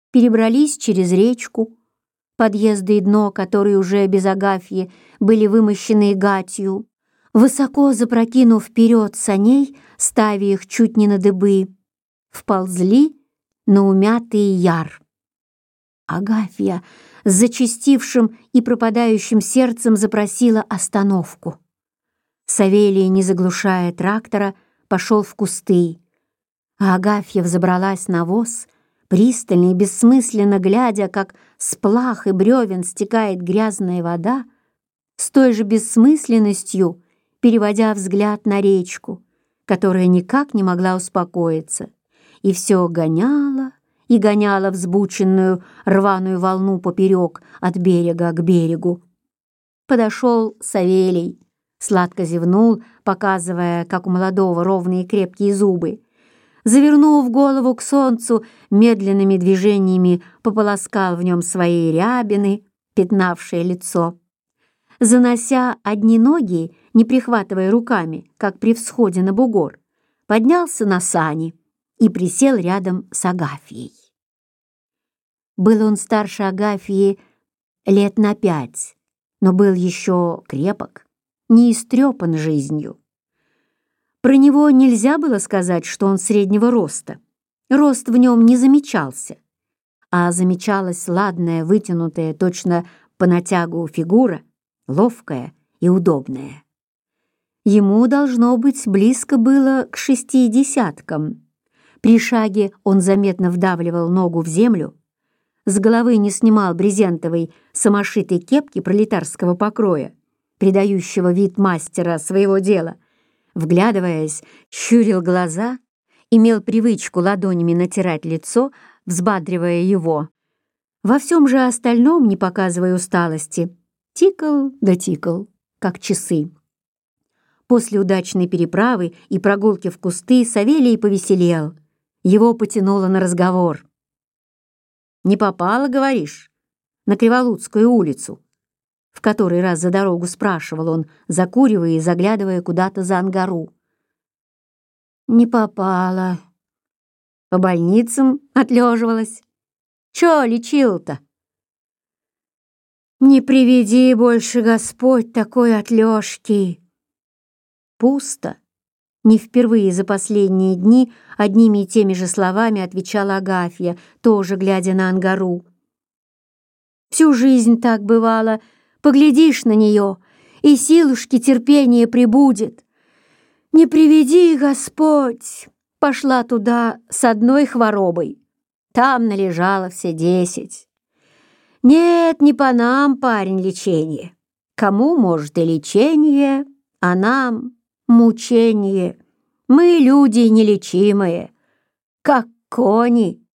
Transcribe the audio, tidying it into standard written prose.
перебрались через речку, подъезды и дно, которые уже без Агафьи были вымощены гатью, высоко запрокинув вперед саней, ставя их чуть не на дыбы, вползли на умятый яр. Агафья с зачастившим и пропадающим сердцем запросила остановку. Савелий, не заглушая трактора, пошел в кусты, а Агафья взобралась на воз, пристально и бессмысленно глядя, как с плах и бревен стекает грязная вода, с той же бессмысленностью переводя взгляд на речку, которая никак не могла успокоиться, и все гоняла и гоняла взбученную рваную волну поперек от берега к берегу. Подошел Савелий, сладко зевнул, показывая, как у молодого ровные крепкие зубы. Завернув голову к солнцу, медленными движениями пополоскал в нем свои рябины, пятнавшие лицо. Занося одни ноги, не прихватывая руками, как при всходе на бугор, поднялся на сани и присел рядом с Агафьей. Был он старше Агафьи лет на 5, но был еще крепок, не истрепан жизнью. Про него нельзя было сказать, что он среднего роста. Рост в нем не замечался, а замечалась ладная, вытянутая точно по натягу фигура, ловкая и удобная. Ему, должно быть, близко было к 60. При шаге он заметно вдавливал ногу в землю, с головы не снимал брезентовой самошитой кепки пролетарского покроя, придающего вид мастера своего дела, вглядываясь, щурил глаза, имел привычку ладонями натирать лицо, взбадривая его. Во всем же остальном, не показывая усталости, тикал да тикал, как часы. После удачной переправы и прогулки в кусты Савелий повеселел. Его потянуло на разговор. «Не попало, говоришь, на Криволудскую улицу?» В который раз за дорогу спрашивал он, закуривая и заглядывая куда-то за ангару. «Не попало. По больницам отлеживалась. Чё лечил-то?» «Не приведи больше, Господь, такой отлежки!» Пусто. Не впервые за последние дни одними и теми же словами отвечала Агафья, тоже глядя на ангару. «Всю жизнь так бывало. Поглядишь на нее, и силушки терпения прибудет. Не приведи, Господь!» Пошла туда с одной хворобой. Там належало все 10. Нет, не по нам, парень, лечение. Кому, может, и лечение, а нам мучение. Мы люди нелечимые, как кони.